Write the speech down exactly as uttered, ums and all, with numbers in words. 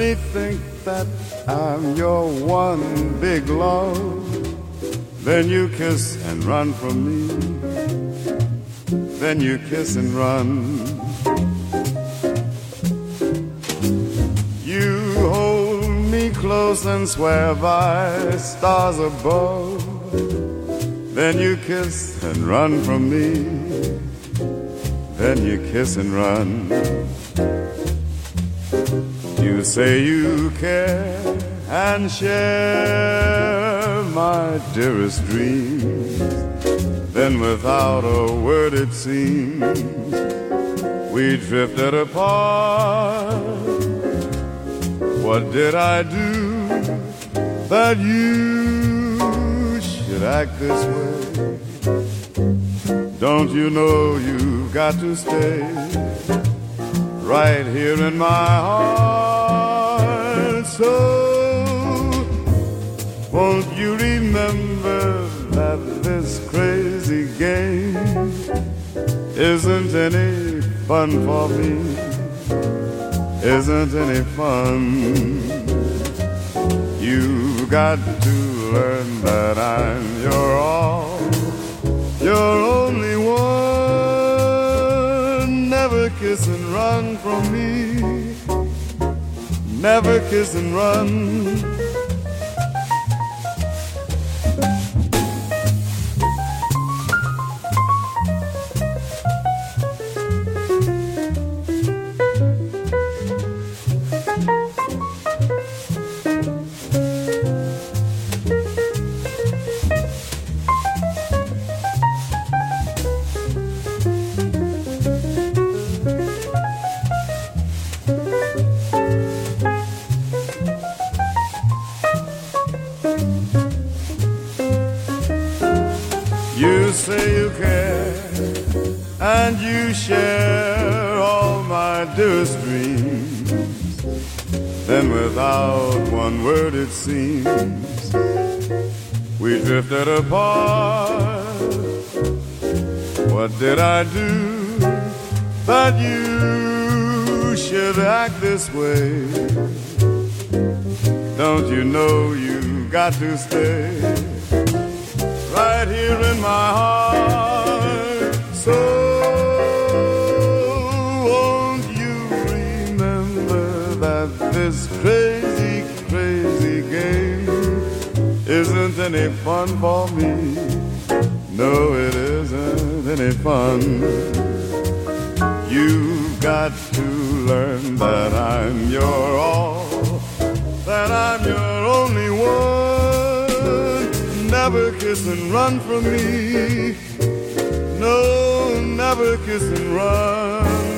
really think that I'm your one big love, then you kiss and run from me. Then you kiss and run. You hold me close and swear by stars above, then you kiss and run from me. Then you kiss and run. You say you care and share my dearest dreams, then without a word it seems we drifted apart. What did I do that you should act this way? Don't you know you've got to stay right here in my heart? So won't you remember that this crazy game isn't any fun for me? Isn't any fun? You've got to learn that I'm your all, your only one. Never kiss and run from me. Never kiss and run. You say you care and you share all my dearest dreams, then without one word it seems we drifted apart. What did I do that you should act this way? Don't you know you got to stay right here in my heart? So won't you remember that this crazy, crazy game isn't any fun for me? No, it isn't any fun. You've got to learn that I'm your all, that I'm your only one. Never kiss and run from me. No, never kiss and run.